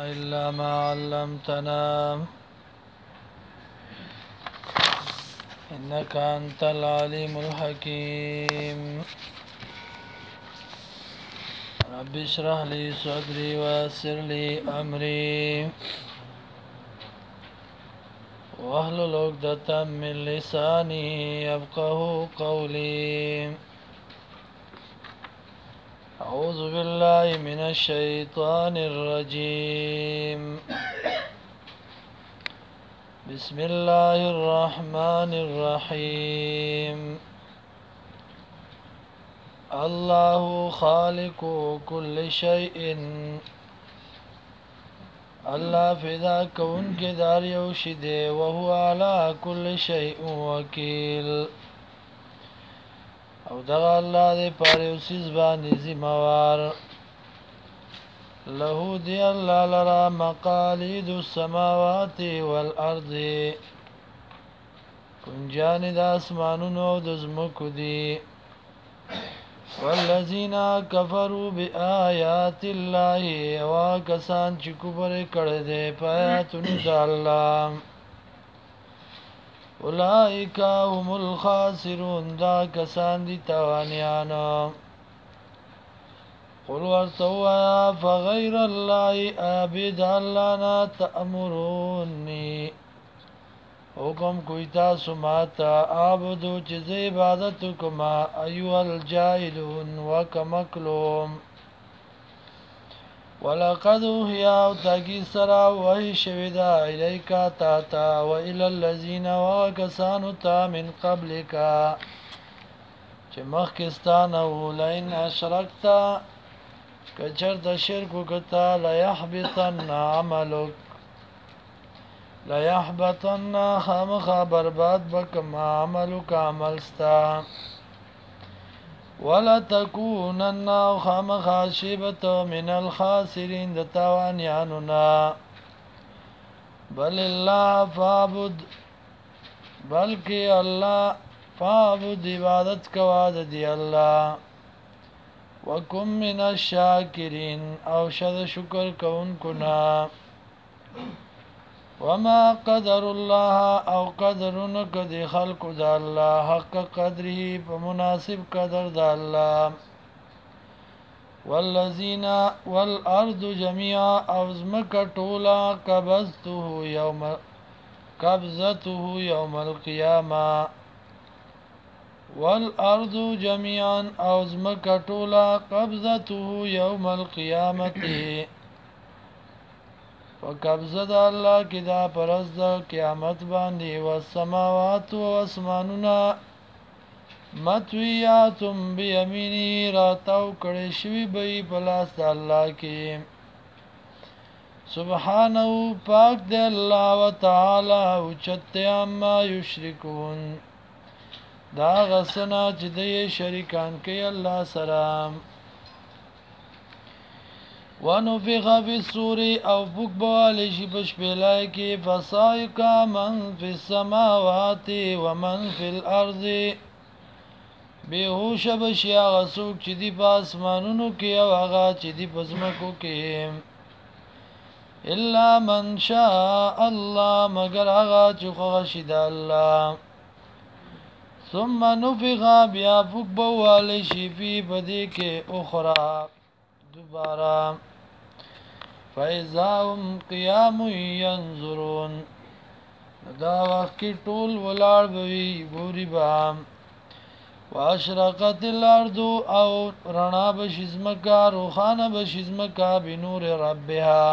إلا ما علمتنا إنك أنت العليم الحكيم رب اشرح لي صدري ويسر لي أمري واحلل عقدة من لساني يفقه قولي أعوذ بالله من الشيطان الرجيم بسم الله الرحمن الرحيم الله خالق كل شيء الله فدا كون کے دار یوشده وهو على كل شيء وكيل او دغه الله دې پاره اوسیز باندې ذمہوار له دی الله لرا مقاليد السماوات والارض کنجان د اسمانونو د زمکو دي والذین کفروا بآیات الله واکسان چې کفر کړي دي په آیاتونو د الله اولئک هم الخاسرون دا کسان دي تاوانیانو قل ورتوا فغير الله عبد الله نا تأمروني حکم کوئی تاسو ماتا عبدو چیز عبادت کما ایوہ الجاہلون وکمکلوم ولقد اوحیا تاکی سرا وحی شویدا الیکا تاتا و الى الذین وکسانو تا من قبلکا چه مخکستان او لئن اشرکتا کچر د شرکو کتا لیحبطن عملک لیحبطن خامخا برباد بکم عملک عملستا ولتکونن خامخا شیبت من الخاسرین د تاوانیانونا بل اللہ فعبد بلکہ اللہ فعبد عبادت کواد دی اللہ وکم من الشاکرین او شد شکر کون کنا وما قدر الله او قدرنک دی خلق دا اللہ حق قدره پمناسب قدر دا اللہ والذین والارض جميعا او زمک طولا قبضته یوم القیامة والارض جميعا او زمک طولا قبضته یوم القیامة وقبضه دا اللہ کی دا پرز دا قیامت باندی والسماوات و اسمانونا مطویاتم بیمینی راتاو کڑشوی بی پلاس دا اللہ کی سبحانه پاک دے اللہ و تعالی وچت اما یشرکون دا غسنا چدی شریکان کی اللہ سلام ونفخ فی الصور او بک بوالی پش پیلائی کی فصائق من فی السماوات ومن فی الارض بیهوش بشی آغا سوک چی دی پا اسمانونو کی او آغا چی دی پزمکو کی الا من شاء اللہ مگر آغا چی خوشی دا اللہ ثم نفخ بیا بک بوالی فی بدی کے اخرى دوبارہ فَإِذَا هُمْ قِيَامٌ يَنْظُرُونَ دا وقت کی طول ولار بوی بوری بام وَأَشْرَقَتِ الْأَرْضُ او رنا بشزمکا روخان بشزمکا بنور ربها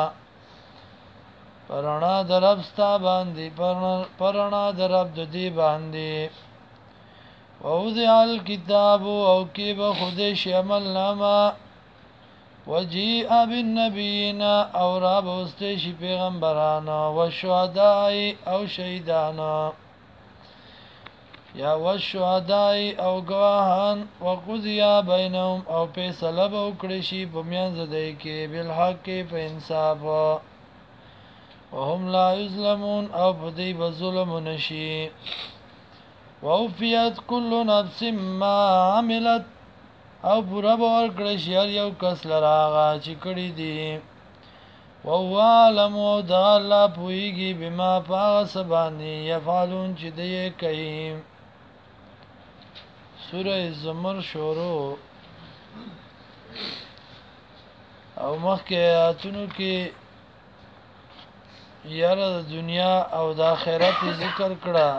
پرنا درب ستا باندی پرنا درب دی باندی وَوْضِعَ الْكِتَابُ او کی بخودش عمل ناما وجیء بالنبیین او را بوستشی پیغمبرانا والشهداء او شهیدانا یا والشهداء او گواهان وقضیا بینهم او فیصله به وکړي په منځ دی کې بالحق په انصاف وهم لا یظلمون او په دې به ظلم نشي ووفیت كل نفس ما عملت او پورا باور کړی شي یو کس لراغه چې کړی دی وهو عالم او دا الله پویږي بما پاس باندې يفعلون چې دی کوي. سوره زمر شروع او مخکې آیاتونو کې یاره د دنیا او د آخرت ذکر کړه.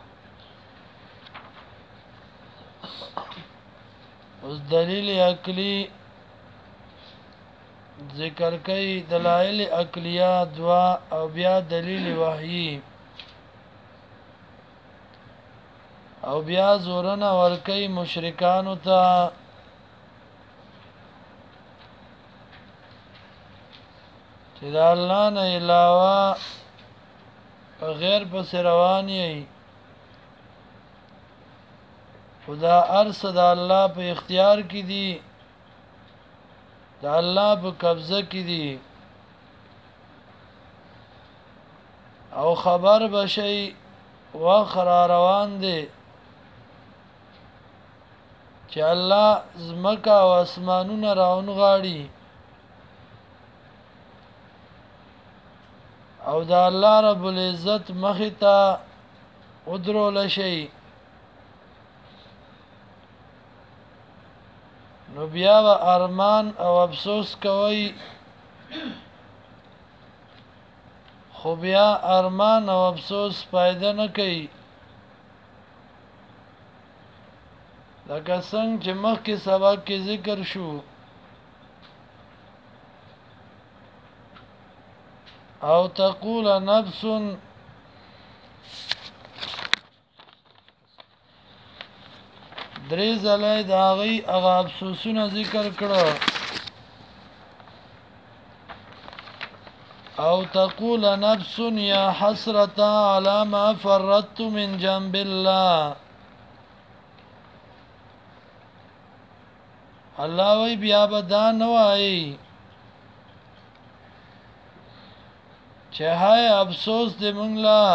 اوس دلیل عقلی ذکر کوي، دلائل عقلیه دوا او بیا دلیل وحیی او بیا زورنا ورکی مشرکانو ته چې د الله نه علاوه غیر پس روان یې خدا ارس د الله په اختیار کې دي، د الله په قبضه کې دي او خبر بشي واخر روان دي چې الله زمکا او اسمانونه راون غاړي او د الله رب العزت مخته ودرول شي. نو بیا و ارمان او افسوس کوي، خو بیا ارمان او افسوس فائدہ نه کوي. لکه څنګه چې مخکې سبق کې ذکر شو او تقول نفس درې ځله د هغې هغه افسوسونه ذکر کړه او تقول نفس یا حسرة على ما فرطت من جنب الله. الله وی بیا به دا نه وایي چې هاي افسوس دې مونږ لا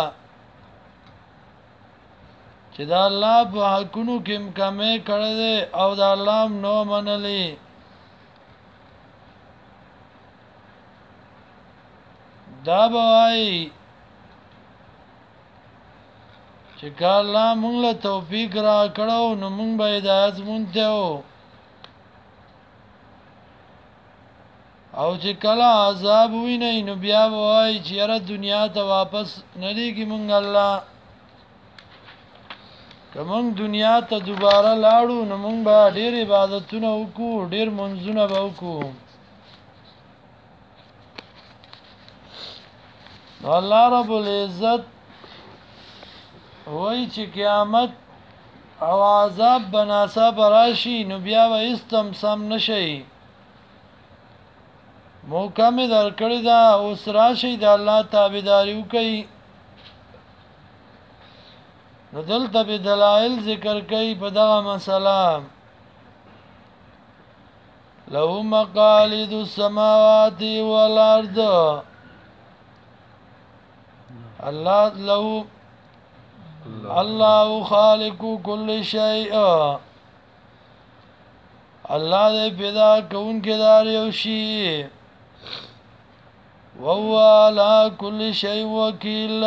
چې دا الله په حقونو کې کمې کړې ده او دا الله نو منلې. دا به وایي چې که الله مونږ له توفیق را کړو نو مونږ به هدایت مونته وو او چې کله عذاب ویني نو بیا وای چې یاره دنیا ته واپس نه لېږي مونږ الله. که مونږ دنیا ته دوباره لاړو نو مونږ به ډېر عبادتونه وکړو، ډېر منځونه به وکړو. نو الله رب العزت وای چې قیامت او عذاب بناسا براشي نو بیا به استم سم نشي. موقع می در کړی دا اوس راشي د الله تابعداري وکړي. نو دلته به دلایل ذکر کوي په دغه مسله. له مقاليد السماوات والارض، الله له الله خالق كل شيء، الله دې پیدا کوونکی دار یو شی، وهو على كل شيء وكيل،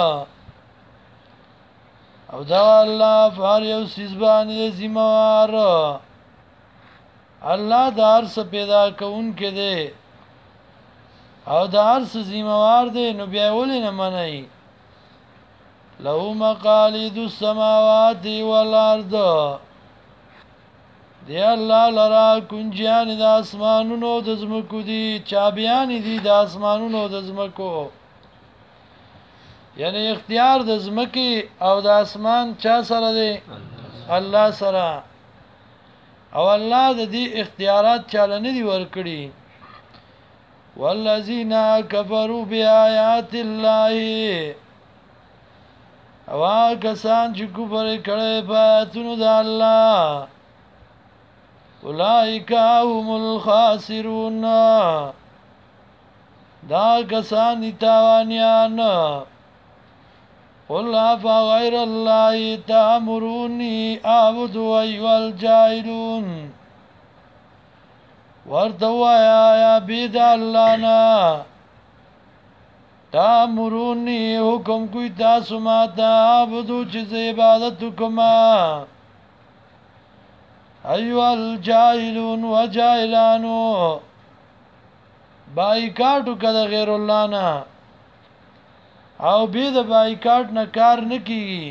او دا الله فار یو سیز باندې ذمہ وار. الله دار څه پیدا کوونکی دی او دار څه ذمہ وار دی، نو بیا ولې نه منئ؟ له مقاليد السماوات والارض، دی الله لرا کنجیان د اسمانونو د زمکو دي، چابیان دي د اسمانونو د زمکو. یعنی اختیار د زمکی او د اسمان چا سره دی؟ الله سره. او الله د دې اختیارات چاله نه دي ورکړي. والذین کفروا بآیات الله، او کسان چې کفر کړي په آیاتونو د الله، اولئک هم الخاسرون، دا کسان دي تاوانیان. قل افغیر الله تأمرونی اعبد ایها الجاهلون، ورته وایا یا بيد الله نه تامرونی حکم کوئی تاسو ماتا عبدو چیز عبادت کما ایو الجاہلون و جاہلانو بایکاټو کده غیر الله نه او به د بایکاټ نه کار نه کیږي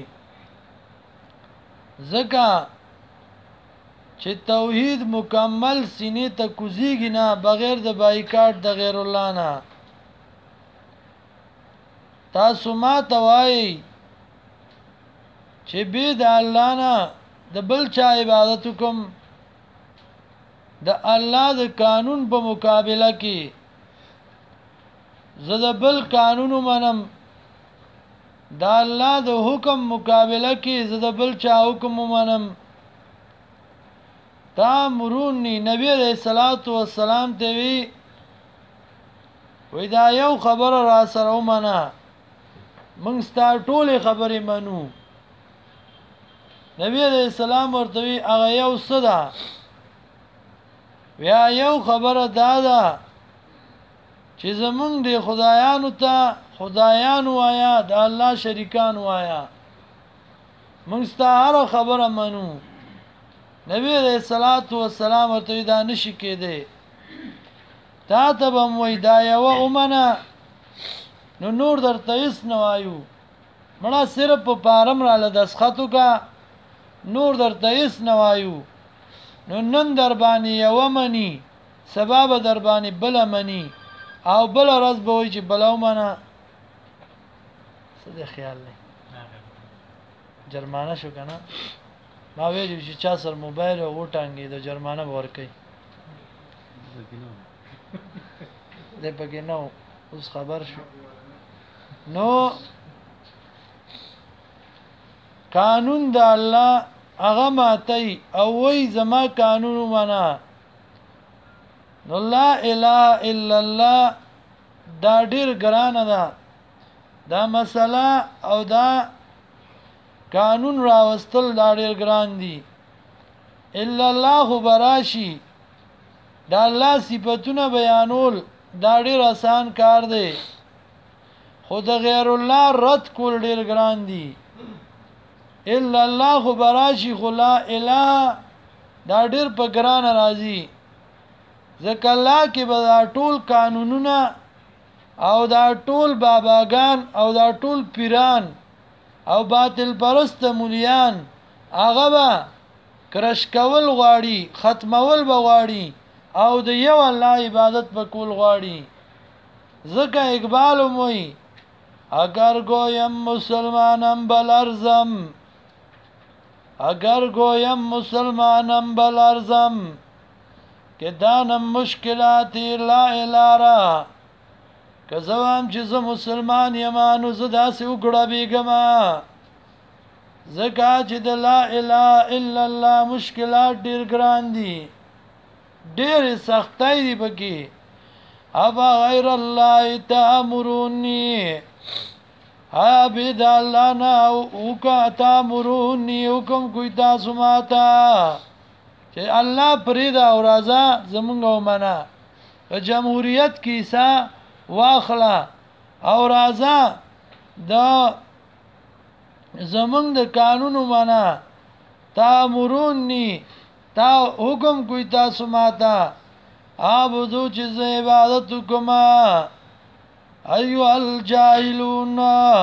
ځکه چې توحید مکمل سینې ته کوزیږي نه بغیر د بایکاټ د غیر الله نه تاسو ما توای چې به د الله نه د بل چا عبادت کوم د الله د قانون په مقابله کې زه د بل قانون منم د الله د حکم مقابله کې زه د بل چا حکم منم تامرونی نبی علیہ الصلوۃ والسلام ته وی دا یو خبر را سره ومنه موږ ستا ټولې خبرې منو نبی علیہ السلام ورته وی هغه یو صدا بیا یو خبره دا ده چې زمونږ د خدایانو ته خدایان وایا د الله شریکان وایا موږ ستا هر خبره منو نبی علیہ الصلوۃ والسلام ورته دا نشي کېده تا ته به وای دا یو اومنه نو نور درته هیڅ نه وایو مړه صرف په پارم را لدسخطو کا نور درته هیڅ نه وایو نو نن در باندې یو منی سبب در باندې بل منی او بل ورځ به وای چې بلاو منه څه د خیال نه جرمانه شو کنه ما ویل چې چا سر موبایل او وټانګي د جرمانه ورکي دې پکې نو اوس خبر شو نو قانون د الله هغه ماتي او وای زما قانون معنا نو لا اله الا الله دا ډیر ګرانه ده دا مسله او دا قانون راوستل دا ډیر ګران دي الا الله براشي دا الله صفاتونه بیانول دا ډیر آسان کار دی خود غیر الله رد کول ډیر ګران دي الا الله براشي خلا اله دا ډیر په ګران راځي ځکه الله کې به دا ټول قانونونه او دا ټول باباګان او دا ټول پیران او باطل پرست مولیان هغه به کرش کول غواړي ختمول به غواړي او د یو الله عبادت به کول غواړي ځکه اقبال موي اگر گویم مسلمانم بلرزم اگر گویم مسلمانم بلرزم که دانم مشکلاتی لا الارا که زوام چې زه مسلمان یم نو زه داسې وګړه بیګما ځکه چې د لا اله الا الله مشکلات ډیر ګران دي ډیر سختۍ دي پکې ابا غیر الله تامرونی عبد الله نه او کا تامرونی حکم کوي تاسو ماته چې الله پریدا او رضا زمونږ ومنه په جمهوریت کې سا واخلا او رضا دا زمونږ د قانون ومنه تامرونی تا حکم کوي تاسو ماته عبدو چې عبادت کوما ایو الجاهلون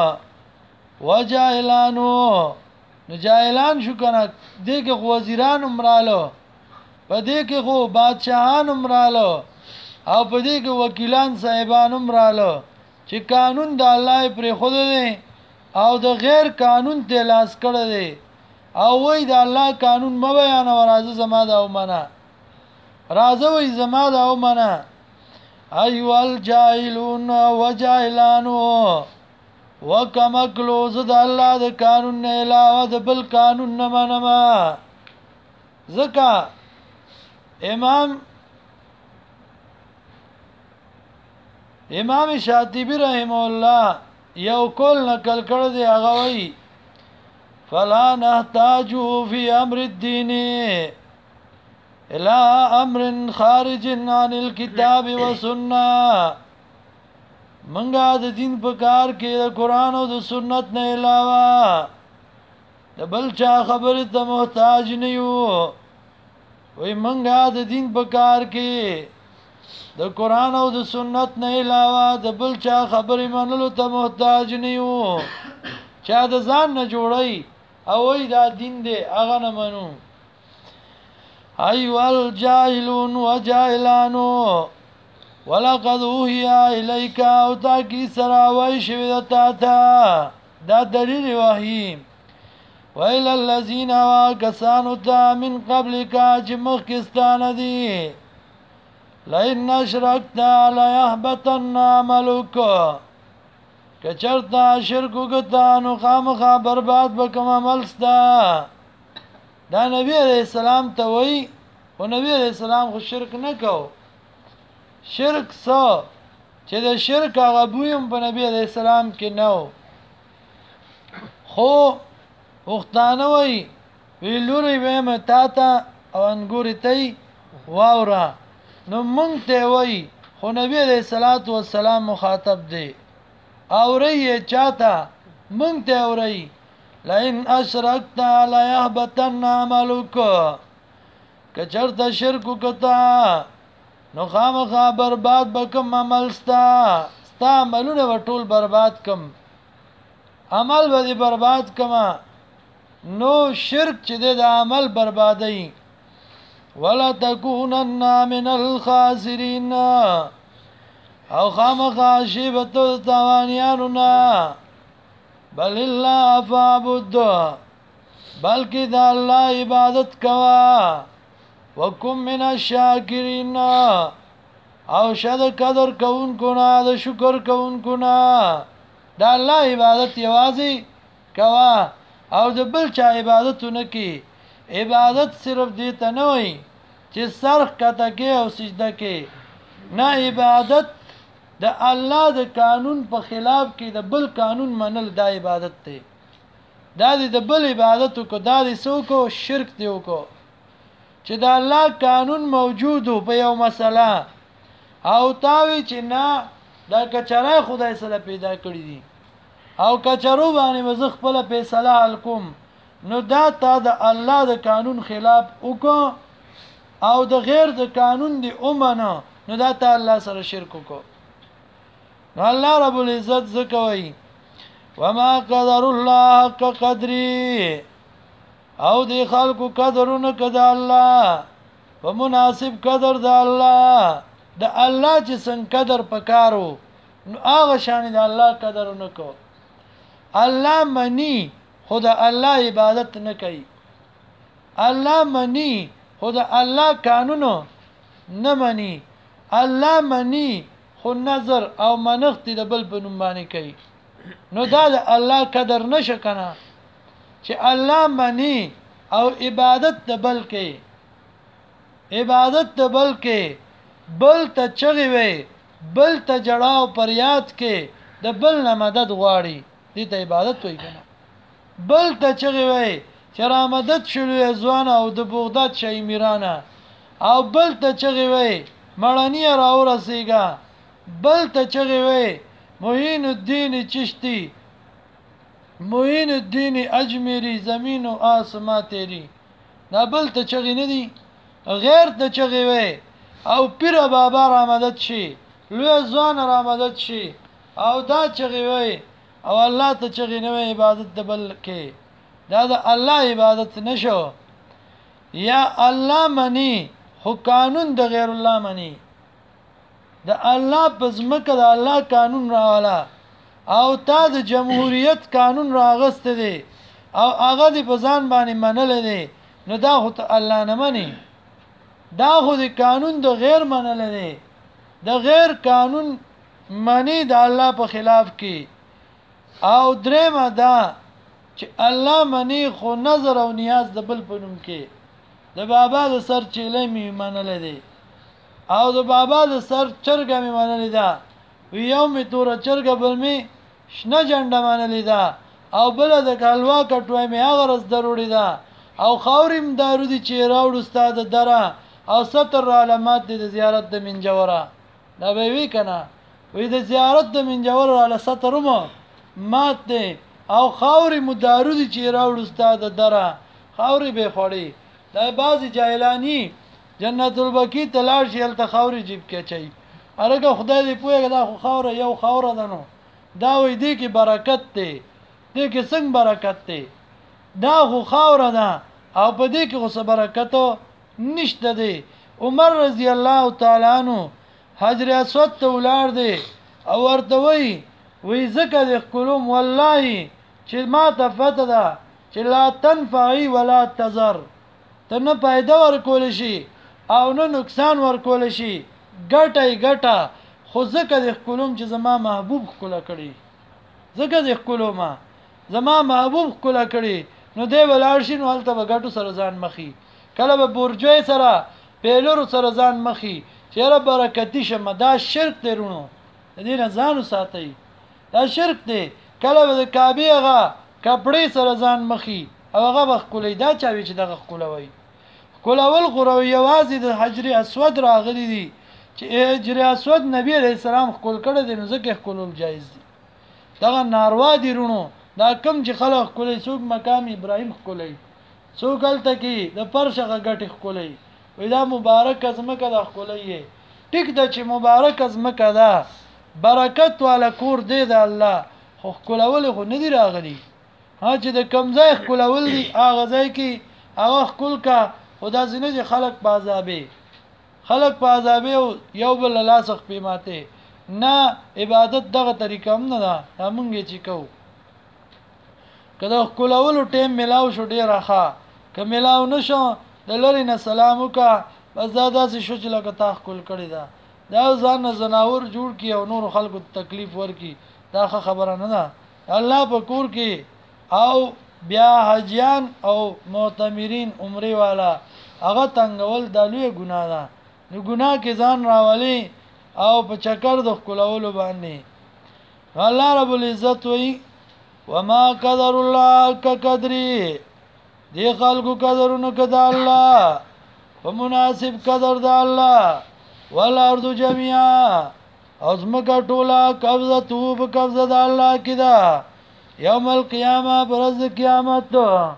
وجاهلانو نو جاهلان شو کنه دې کې وزیران عمرالو په دې کې خو بادشاہان عمرالو او په دې کې وکیلان صاحبان عمرالو چې قانون د الله پر خود دی او د غیر قانون ته لاس کړی دی او وای د الله قانون م بیان او راځه زما دا ومنه راځه وای زما دا ومنه ایو الجاهلون وجاهلانو وکما کلوز د الله د قانون نه علاوه د بل قانون نه منما زکا امام شاطبی رحم الله یو کول نقل کړ دی هغه وای فلا نحتاج فی امر الدین الى امر خارج عن الكتاب والسنه منګه د دین په کار کې د قران او د سنت نه علاوه د بل چا خبره ته محتاج نه یو وای منګه د دین په کار کې د قران او د سنت نه علاوه د بل چا خبره منلو ته محتاج نه یو چا د ځان نه جوړي او وای دا دین دی هغه نه منو ایوال جاهلون وجاهلانو ولقد اوحي اليك او تاکي سراوي شوی دتا دا دلیل وحی ویل الذين وكسانوا من قبلك جمخستان دي لئن اشركت لا يحبطن عملك کچرتا شرک وکتا نو خامخا برباد بکم عملستا دا نبی علیہ السلام ته وای او نبی علیہ السلام خو شرک نه کو شرک سو چې د شرک هغه بویم په نبی علیہ السلام کې نو خو وختانه وای ویلوري ویم تا او انګوري تی واورا نو مونږ ته وای خو نبی علیہ الصلوۃ والسلام مخاطب دی اوري چاته مونږ ته اوري لئن اشرکت لا يهبطن عملك کچرته شرک وکتا نو خامخا برباد بکم عمل ستا عملونه وټول برباد کم عمل به برباد کما نو شرک چې د عمل بربادي ولا تکونن من الخاسرین او خامخا شیبت تاوانیانو نا بل الله فعبد بلکې د الله عبادت کوا وکم من الشاکرین او شد قدر کون کنا د شکر کون کنا د الله عبادت یوازې کوا او د بل چا عبادتونه کی عبادت صرف دې ته نه وي چې سرخ کته کې او سجده کې نه عبادت د الله د قانون په خلاف کې د بل قانون منل دا عبادت دی دا د بل عبادت کو دا د سوکو شرک دی کو چې د الله قانون موجود په یو مسله او تاوی چې نه دا کچره خدای سره پیدا کړی دي او کچرو باندې مزخ خپل فیصله الکم نو دا تا د الله د قانون خلاف وکړه او د غیر د قانون دی اومنه نو دا ته الله سره شرک وکړه نو الله رب العزت زکوي وما قدر الله حق قدري او دی خلقو قدرونه کده الله په مناسب قدر د الله چې څنګه قدر پکارو نو هغه شان د الله قدرونه کو الله منی خدا الله عبادت نه کوي الله منی خدا الله قانونو نه منی الله منی خو نظر او منښت د بل په نوم باندې کوي نو دا د الله قدر نشه کنه چې الله منی او عبادت د بل کې بل ته چغي وي بل ته جړاو پریاد کې د بل نه مدد غواړي دې ته عبادت وایي کنه بل ته چغي وي چې را مدد شلوې ځوان او د بغداد شي میرانه او بل ته چغي وي مړنی راو رسیګا بل ته چغي وي معین الدین چشتی معین الدین اجمیری زمین و آسما تیری نا بل ته چغي نه دي غیر ته چغي وي او پیر بابا را مدد شي لوی ځوان را مدد شي او دا چغي وي او الله ته چغي نه وي عبادت د بل کې دا د الله عبادت نشو یا الله منی خو قانون د غیر الله منی د الله پزمکه د الله قانون راواله او تا د جمهوریت قانون راغست دي او هغه د پزان باندې منل دي نو دا خو ته الله نه منی دا خو د قانون د غیر منل دي د غیر قانون منی د الله په خلاف کې او درېمه دا چې الله منی خو نظر او نیاز د بل په نوم کې د بابا د سر چیلې می منل دي او د بابا د سر چرګه می منل ده یو می تور چرګه بل می شنه جنډه منل ده او بل د کلوا کټوي می هغه رس ضروري ده او خاوریم دارو دي چې راوړ استاد دره او ستر علامات د زیارت د منجوره دا به وی کنه وې د زیارت د منجور علی سترم مات دی او خاورې مدارو دي چې راوړ استاد دره خاورې به خوړې دا بعضی جاهلانی جنت البقیع تلاش یل تخاورې جیب کې چي ارګه خدای دې پوهه دا خو خاور یو خاور ده نو دا وې دې کې برکت دی دې کې څنګه برکت دی دا خو خاور ده او په دې کې خو برکت نشته دی عمر رضی الله تعالی عنہ حجر اسود ته ولار دی او ورته وی زکه د خلوم والله چې ما ته فتح ده چې لا تنفعي ولا تضر ته نه پیدا ورکول شي او نه نقصان ورکول شي ګټه خو زکه د خلوم چې زما محبوب خلا کړي زکه د خلوم زما محبوب خلا کړي نو دی ولارشین ولته بغټو سره ځان مخي کله به برجوي سره پیلور سره ځان مخي چیرې برکتی شمه دا شرک دی رونو دې نه ځانو ساتي دا شرک دی کله به د کعبه هغه کپړې سره ځان مخي او هغه بخولې دا چاوي چې دغه خولوي خولول غروي یوازې د حجر اسود راغلي دي چې حجر اسود نبی عليه السلام خول کړه دي نو ځکه خولول جایز دي دغه ناروا دي رونو دا کم چې خلک خولې څوک مقام ابراهيم خولې څوک الته کې د پرشغه غټي خولې وې دا مبارک ازمکه د خولې ټیک د چې مبارک ازمکه ده برکت والا کور دی د الله خو خولول خو نه دی راغلي ها چې د کمزای خولول دي هغه ځای کې هغه خول کا خدا زنه چې خلق په عذابې یو بل لاسخ پیماته نه عبادت دغه طریقه هم نه ده همونږ چې کو کله خولول ټیم ملاو شو ډیر راخه که ملاو نشو د لری نه سلام وکا بس دا داسې شو چې لکه تا خول کړی دا ځان زناور جوړ کی او نور خلکو تکلیف ورکی دا خبره نه ده الله په کور کې او بیا حجیان او معتمرین عمره والا هغه تنگول د لوی ګناه ده نو ګناه کې ځان راولي او په چکر د خلولو باندې الله رب العزت وی وما قدر الله كقدري دی خلقو قدرونو کده الله په مناسب قدر د الله والارض جميعا ازمکه ټوله قبضه تو په قبضه د الله کې ده یوم القیامه پرز قیامت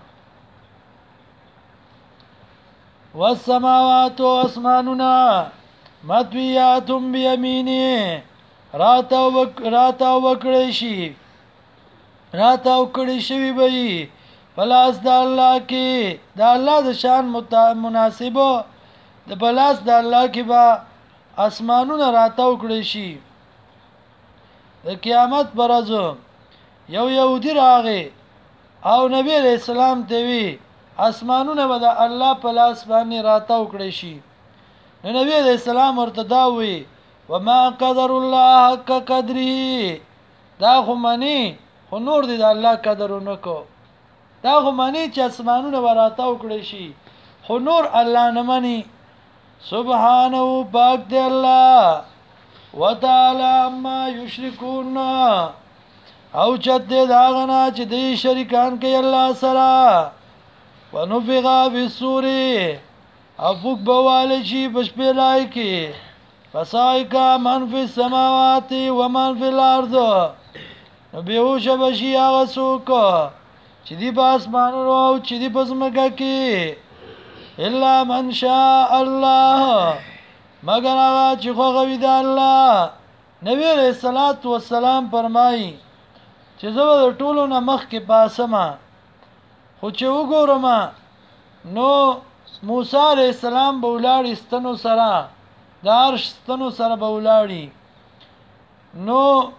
والسماوات اسماننا مطویات بیمینه راتاو وکړی شي راتاو کړی شوی به پلاس د الله کې د الله د شان مناسبو د پلاس د الله کې با اسمانونه راتاو کړی شي د قیامت برازو یو یهودی راغی او نبی علیہ السلام ته وی اسمانونه به د الله په لاس باندې راتاو کړی شي نو نبی علیہ السلام ورته دا وی وما قدر الله حق قدره دا خو معنی خو نور دی د الله قدرونه کو دا خو معنی چې اسمانونه به راتاو کړی شي خو نور الله نه معنی سبحانه پاک دی الله وتعالى ما یشرکون او چت دې داغنا چې دې شریکان کوي الله سره ونفخ فی الصور افق بواله شي بشپلای کې فسایکا من فی السماوات و من فی الارض بیهوش بشي هغه څوک چې دی په اسمانونو او چې دی په ځمکه کې الا من شاء الله مگر هغه چې خوښوي د الله نبی علیہ الصلوۃ والسلام فرمایي چې زه د ټولو نه مخکې پاسمه خو چې وګورم نو موسی علیہ السلام به ولاړ ستنو سره د عرش ستنو سره به ولاړی نو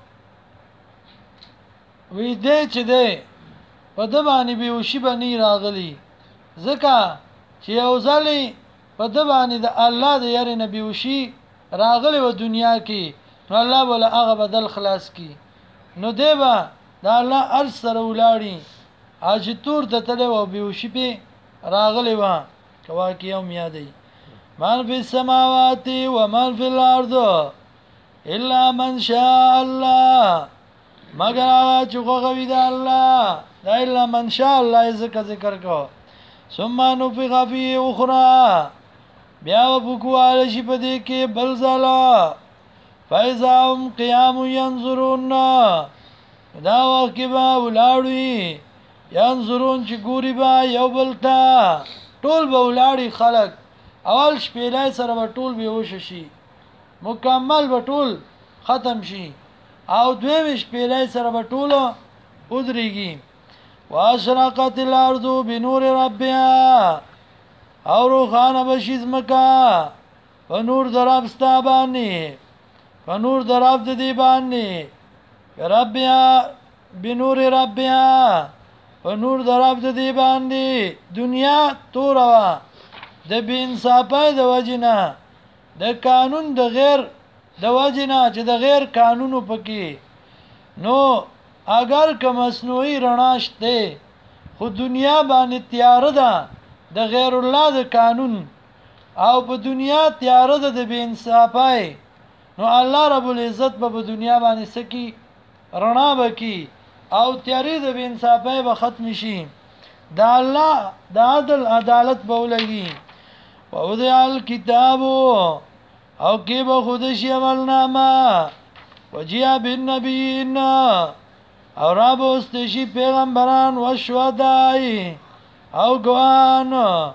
وی دې چې دې په د باندې به وشي باندې راغلی ځکه چې یو ځلې په د باندې د الله د یاري نبی وشي راغلی و دنیا کې نو الله ولا هغه بدل خلاص کی نو دیبا دا الله ارش سره ولاړی اج تور ته تله و بیوشي په راغلی و کوا کې یوم یادې من فی السماوات و من فی الارض الا من شاء الله مگر هغه چې خوښوي د الله دا الا من شاء الله ذکر کو ثم نفخ فيه اخرى بیا وبکواله شي په دې کې بل ځلا فاذا هم قیام ينظرون دا وخت کې به ولاړوي ينظرون چې ګوري به یو بل ته ټول به ولاړی خلق اول شپېلای سره به ټول به وشي مکمل به ټول ختم شي او دویم شپېلای سره به ټول ودرېږي واشرقت الارض بنور ربها او روخانه بشي زمکا په نور دراب ستا باندې په نور دراب د دې باندې ربها بنور ربها په نور دراب د دې باندې دنیا توروا د بې انصافۍ د وجنه د قانون د غیر د وجنه چې د غیر قانونو پکې نو اگر که مصنوعي رڼا شته خو دنیا باندې تیار ده د غیر الله د قانون او په دنیا تیار ده د بې انصافۍ نو الله رب العزت په دنیا باندې سکی رڼا بکی او تیاری د بې انصافۍ به ختم شي دا الله د عدل عدالت به ولګي ووضع الكتاب او کې به خود شي عملنامه وجيا بالنبيين او را بوستشي پیغمبران و شهداء او ګوان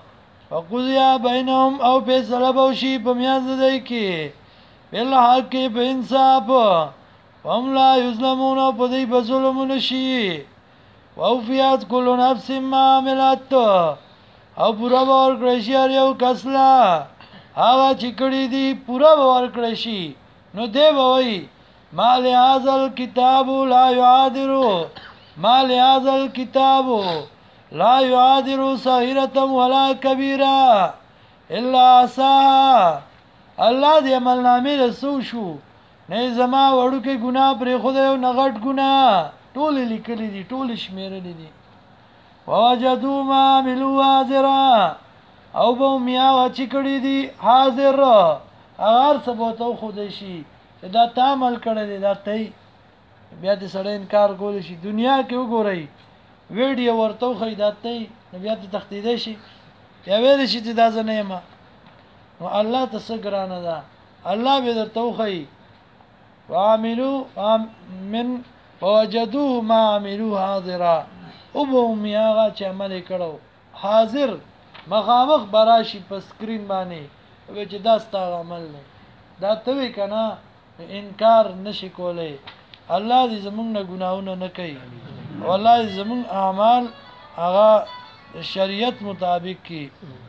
وقضیا بینهم او فیصله بوشي په میاز دی کې بل حق په انصاف هم لا یظلمون په دې په ظلم نشي ووفیات کل نفس ما عملت او پورا باور کړی شي یو کسلا هغه چې کړی دی پورا باور کړی شي نو دی وای ما لهذا الكتاب لا يعادر ما لهذا الكتاب لا يعادر صغيرة ولا كبيرة الا سا الله دې عملنامې رسو شو نه زما وړو کې ګناه پر خو دې نه غټ ګناه ټول لیکلي دي ټول شمیرلي دي ووجدوا ما عملوا حاضرا او به میا چې کړی دي حاضر هغه ثبوتو خود شي دا تعامل کړی دی دا ته بیا دې سره انکار کول شي دنیا کې وګورئ ویډیو ورته خو دا ته بیا دې تختیدې شي بیا ویل شي چې دا زنه ما نو الله تسګرانه ده الله به درته خو وعملوا من ووجدوه ما عملوا حاضرا او به میاغه چې عمل کړو حاضر مخامخ براشي په سکرین باندې او چې دا ستاسو عمل نه دا ته وی کنه انکار نشي کولای الله دې زمونږ نه ګناونه نه کوي والله زمونږ اعمال هغه شریعت مطابق کی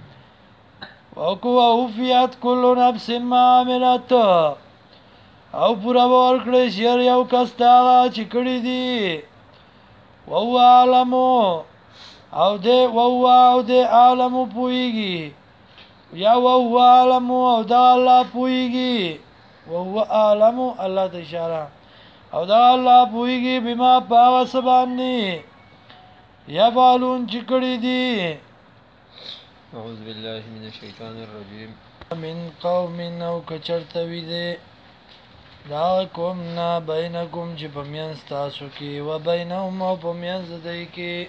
وقوا وفیات کل نفس ما عملت او پورا باور کړی شهر یو کس تا چې کړی دی وهو عالم او دې عالم پويږي یا وهو عالم او دا الله پويږي وهو عالم الله ته اشاره او دا الله پويږي بما پاوس باندې یا بالون چې کړی دی اعوذ بالله من الشیطان الرجیم من قوم او کچرتوی دی دا کوم نه بینکم چې په میانس تاسو کې و بینهم او په میانس دی کې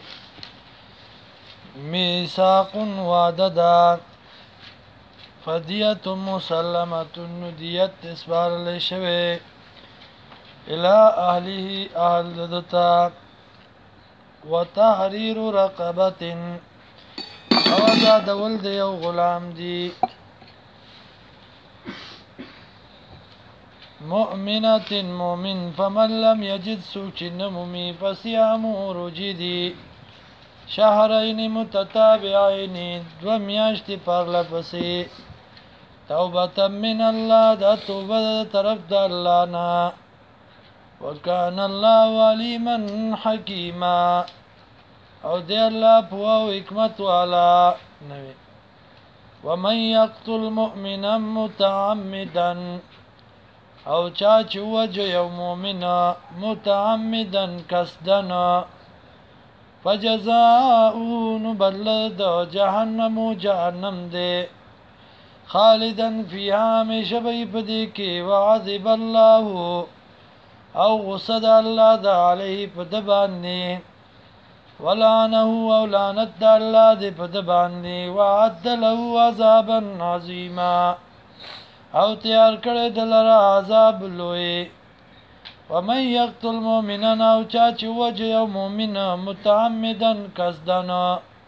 میثاق وعده ده فدیه مسلمه دیت اسبار لشوه الى اهله اهل دتا وتحرير رقبه او دا دول دی یو غلام دی مؤمنة مؤمن فمن لم يجد سوچ نمومي فصيام رجدي شهرين متتابعين دو میاشت پر لپسې توبه من الله دا توبه طرف د الله نه وكان الله عليما حكيما او دی الله په او حکمت والا نوې ومن يقتل مؤمنا متعمدا او چا چې وجه یو مؤمن متعمدا قصدنا فجزاؤه نبلد جهنم دے خالدا فيها همیشه به پدې کې وعذب الله او غصد الله د علیه په د باندې ولعنه او لعنت الله د په د باندې وعد له عذابا عظیما او تیار کړی دلره عذاب لوی ومن یقتل مؤمنا او چا چې وجه یو مؤمن متعمدا قصدنا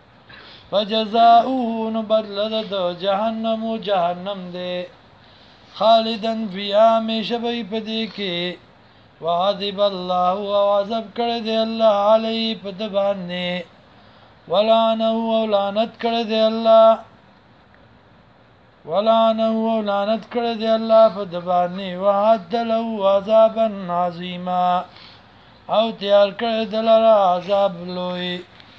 فجزاؤه نو بدله د جهنم دی خالدن فیها همیشه به په دې کې وعذب الله او عذاب کړی دی الله علیه په ده باندې ولعنه او لعنت کړی دی الله په ده باندې وعد له عذابا عظیما او تیار کړی دی لره عذاب لوی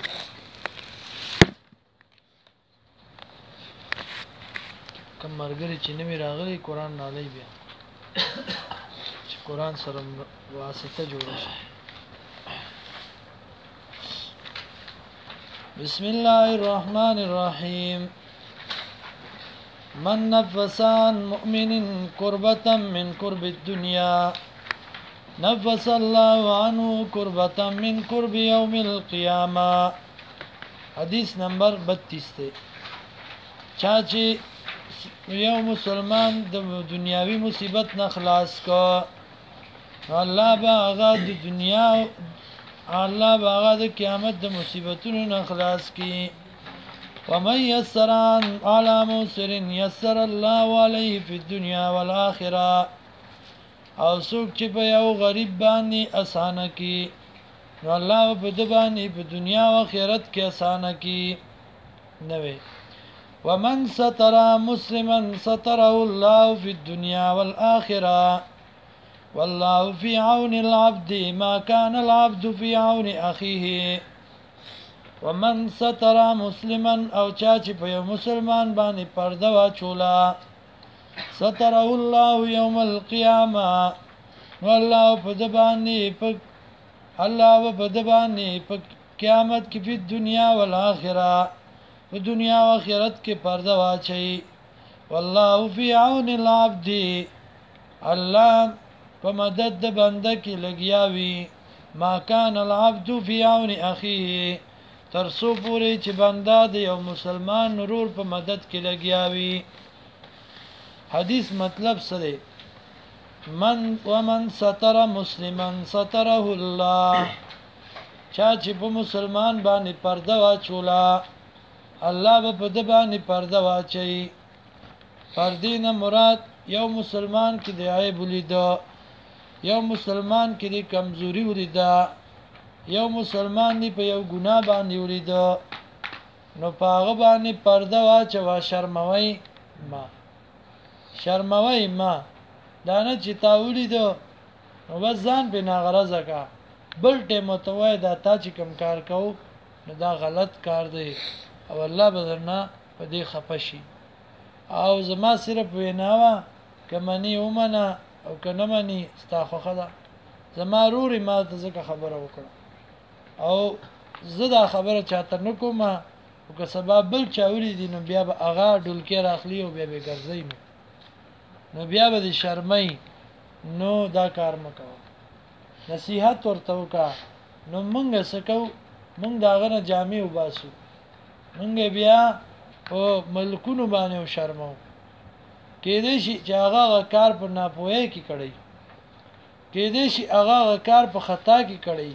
کم مرګري چې نوی راغلی قرآن نالی بیا چې قرآن سره واسطه جوړه شي بسم الله الرحمن الرحیم من نفس عن مؤمن كربة من كرب الدنيا نفس الله عنه كربة من كرب يوم القيامة حدیث نمبر 32 ته چاچی یو مسلمان د دنیاوی مصیبت نه خلاص کو الله باغا د قیامت د مصیبتونو نه خلاص کی ومن يسر على موسر يسر الله عليه في الدنيا والآخرة او څوک چې په یو غریب باندې اسانه کی نو الله په د باندې په دنیا او آخرت کې اسانه کی نوې ومن ستر مسلما ستره الله في الدنيا والآخرة والله في عون العبد ما كان العبد في عون أخيه ومن ستر مسلما او چاچ په یو مسلمان باندې پرده واچولا ستره الله يوم القيامة والله په د باندې په قیامت کې په دنیا او آخرت په دنیا او آخرت کې پرده واچي والله في عون العبد الله په مدد د بنده کې لګیاوي ما كان العبد في عون اخيه ترسو پوری چې بنده د یو مسلمان نور په مدد کې لګیاوي حدیث مطلب سره ومن ستر مسلما ستره الله چا چې په مسلمان باندې پرده واچولا الله به په د باندې پرده واچي پردینه مراد یو مسلمان کې د عیب ولیدا یو مسلمان کې د کمزوري ولیدا یو مسلمان دی په یو ګناه باندې ولیدا نو پاغه باندې پرده واچوا شرموي ما دانه چې تاولی دو نو بس ځان په ناغرضه کا بل ټیم ته وای دا تا چې کم کار کو نو دا غلط کار دی او الله بدرنا په دې خپشي او زما صرف ویناوه کمنی ومنه او کنه منی ستا خوخه ده زما روري ما ته ځکه خبره وکړه او زه دا خبره چاته نکوم او که سبب بل چاولی دي نو بیا به اغا ډولکې راخلی او بیا به ګرځي نو بیا به شرمای نو دا کار مکو نصیحت ورته وکا نو مونږ سکو مونږ داغه نه جامع وباسو مونږ بیا او ملکونو باندې شرمو کې دې شي چې هغه کار په ناپوهي کې کړی کې دې شي هغه کار په خطا کې کړی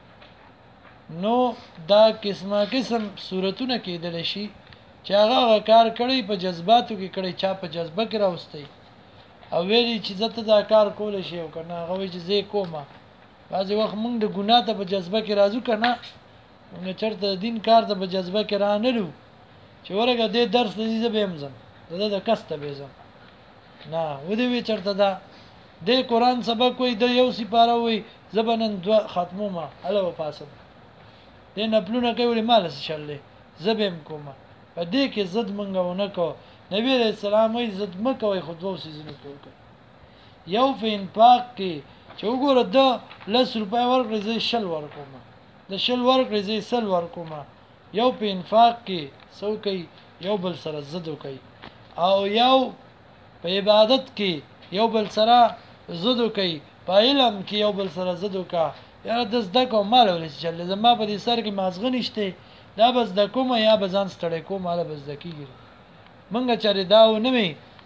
نو دا قسم صورتونه کېدل شي چې هغه کار کړی په جذباتو کې کړی چا په جذبه کې راوستي او ویلي چې زته دا کار کول شي او کنه هغه چې زه کومه بعضی وخت موږ د ګناه ته په جذبه کې راځو کنه موږ چرته دین کار ته په جذبه کې رانلو چې ورګه دې درس دې به همزم دا کسته به زم نه و دې وی چرته دا د قران سبق کوي د یو سپاره وي زبنن دو ختمو ما الو پاسم دې نپلونه کوي مال شلې زبم کومه په دې کې زد منګونه کو نبی رسول الله یې زد مکوې خطبه سيزنه کوي یو فین پاک کې چې وګوره د 10 روپۍ ورکړې زې شل ورکوم د شل ورکړې زې سل ورکوم یو په انفاق کې سو کوي یو بل سره زدو کوي او یو په عبادت کې یو بل سره زدو کوي په علم کې یو بل سره زدو کا یاره د زده کوم مال ولې چې زما په دې سر کې مازغه نشته دا بس د کومه یا بزان ستړی کوم مال بس دکیږي منګه چره داو نه می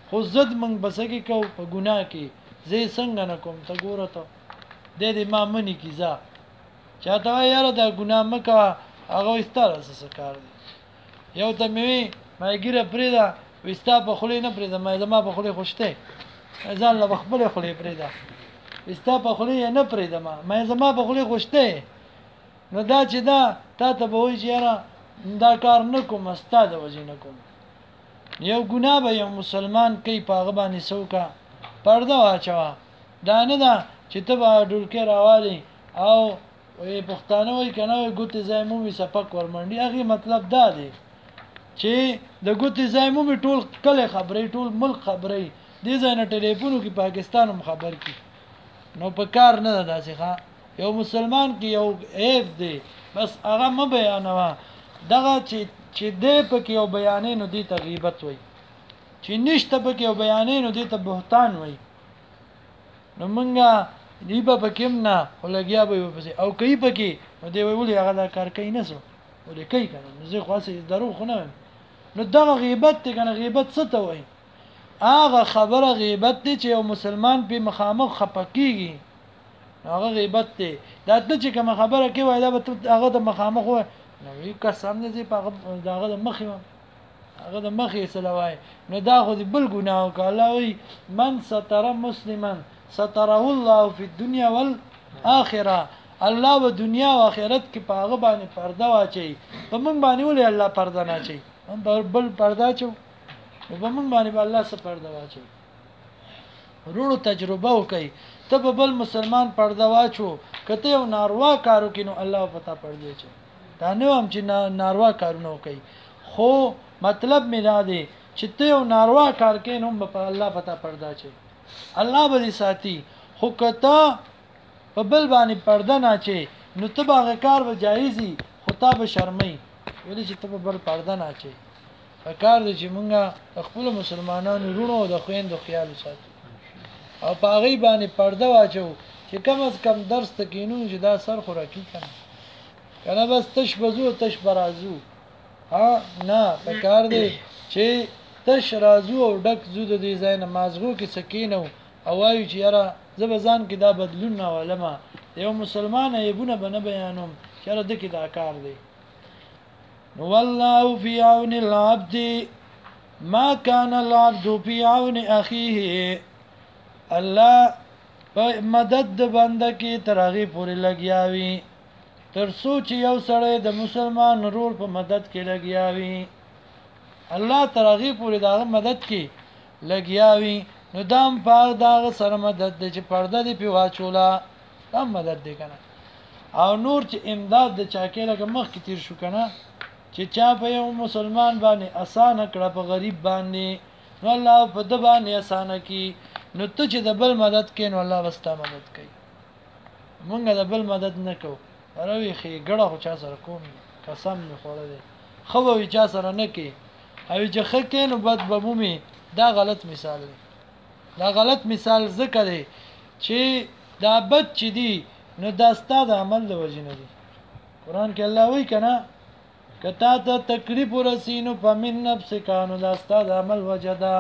خو زد موږ بسکی کو په ګناه کې زه څنګه نه کوم ته ګوره ته د ما منی کی ځه چاته وای یاره دا ګناه مکه هغه استاره څه کار دی یو ته مې ما ګیره پریدا وستا په خولې نه پریدا ما زما په خولې خوشته ځان له خپل خولې پریدا وستا په خولې نه پریدا ما زما په خولې خوشته نو دا چې دا تا ته به وای چې یاره دا کار نه کوم استاد وځي نه کوم یو ګناه به یو مسلمان کوي پاغه باندې سوکا پرده واچوا دا نه دا چې ته به ډولکې راوالي او وې پښتانه وای کنه وای ګوتې زایمو می سپک ورمنډي هغه مطلب دا دی چې د ګوتې زایمو می ټول کله خبرې ټول ملک خبرې دې ځنه ټلیفونو کې پاکستان هم خبر کی نو په کار نه داسې ښا یو مسلمان کې یو عیب دی بس هغه م بیانوا دغه چې دې پکې یو بیانې نو دې ته غیبت وای چې نشته پکې یو بیانې نو دې ته بهتان وای نو مونږه دی په پکېم نه ولګیا به وپسې او کوي پکې نو دی ویولې هغه دا کار کوي نه سو ولې کوي کنه نو زه خاصه درو خو نه نو دغه غیبت ته کنه غیبت څه ته وای هغه خبره غیبت دی چې یو مسلمان په مخامخ خپکیږي هغه غیبت دی دا ته چې کوم خبره کوي وای دا به هغه د مخامخ وای نو یو قسم نه په هغه د مخې هغه د مخې سلوای نو دا خو دی بل ګناه وکړه وای من ستر مسلمان ستره الله فی الدنيا والآخرة الله و دنیا او آخرت کې پاغه باندې پرده واچي په موږ باندې ولې الله پرده نه چي هم بل پرده چو په موږ باندې الله څه پرده واچي ورونو تجربه وکي ته په بل مسلمان پرده واچو کته یو ناروا کارو کینو الله پتا پرده چي دا نه هم چې ناروا کارونه وکي خو مطلب میرا دی چې ته یو ناروا کار کینو په الله پتا پرده چي الله به ساتي خو کته په بل باندې پرده نه چي نو ته باغ کار و جایزي خو ته به شرمې ولې چې ته په بل پرده نه چي کار دې چې مونږه خپل مسلمانانو رونو د خويندو خیال ساتو او پاغي باندې پرده واچو چې کم از کم درس تکینو چې دا سر خو راکی کنه بس تش بزو تش برازو ها نه کار دې چې تش رازو او ډک زو د دې ځای نمازغو کې سکینو او وایو چې یاره زبزان کې دا بدلون نه ولما یو مسلمان ایبونه بنه بیانوم چې را د کې دا کار دی نو والله فی عون العبد ما كان العبد فی عون اخیه الله په مدد د بنده کې ترغی پورې لګیاوي تر سوچ یو سړی د مسلمان رور په مدد کې لګیاوي الله ترغی پورې داغه مدد کې لګیاوي نو دام پاک داغه سره مدد د چې پرده دی په واچولا دام مدد دی کنه او نور چې امداد د چا کې لکه مخ کې تیر شو کنه چې چا په یو مسلمان باندې اسانه کړه په غریب باندې نو الله په د باندې اسانه کی نو ته چې د بل مدد کین الله واستا مدد کوي مونږ د بل مدد نه کوو راوي خي ګړه خو چا سره کوم قسم نه خوړه دي خو وی چا سره نه کی او چې خکې نو بد بمومي دا غلط مثال دی دا غلط مثال ذکر دی چې دا بد چې دی نو دا ستاسو عمل د وجه نه دی قران کې الله وایي کنه کتا ته تکلیف ورسینو فمن نفس کانو دا ستاسو عمل وجدا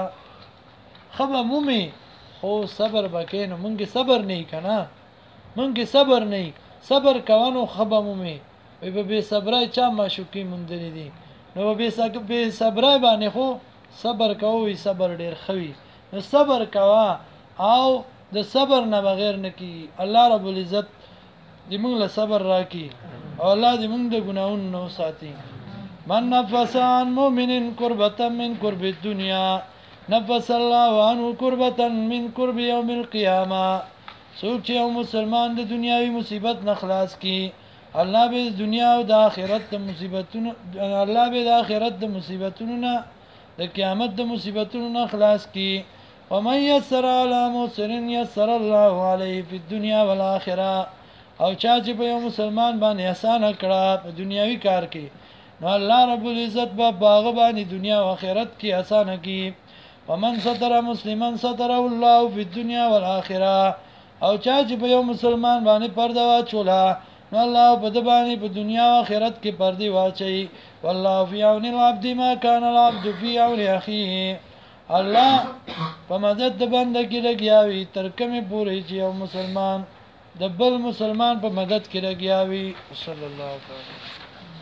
خبا مومي خو صبر بکینو مونږ صبر نه کنه مونږ صبر نه صبر کوونو خبا مومي وي به صبرای چا ماشوکی مونږ دي نو به صبرای باندې خو صبر کوي صبر ډیر خوي نو صبر کوا او د صبر نه بغیر نه کی الله رب العزت دې موږ له صبر راکې او الله دې موږ د ګناہوں نو ساتي من نفس عن مؤمن قربة من قرب الدنيا نفس الله عنه قربة من قرب يوم القيامة سوچ یو مسلمان د دنیاوی مصیبت نه خلاص کی الله به دنیا او د آخرت د مصیبتونو الله به د آخرت د مصیبتونو نه د قیامت د مصیبتونو نه خلاص کی ومن يسر على مسر يسر الله عليه في الدنيا والآخرة او چا چې په یو مسلمان باندې آسان کړه په دنیاوی کار کې نو الله رب العزت به باغ باندې دنیا او آخرت کې آسان کی ومن ستر مسلمان ستر الله في الدنيا والآخرة او چا چې په یو مسلمان باندې پرده واچولا نو الله په د باندې په دنیا او آخرت کې پردي واچي والله في عون العبد ما كان العبد في عون اخيه الله په مدد د بنده کې لګیاوي تر کومه پورې چې یو مسلمان د بل مسلمان په مدد کې لګیاوي صلی الله علیه وسلم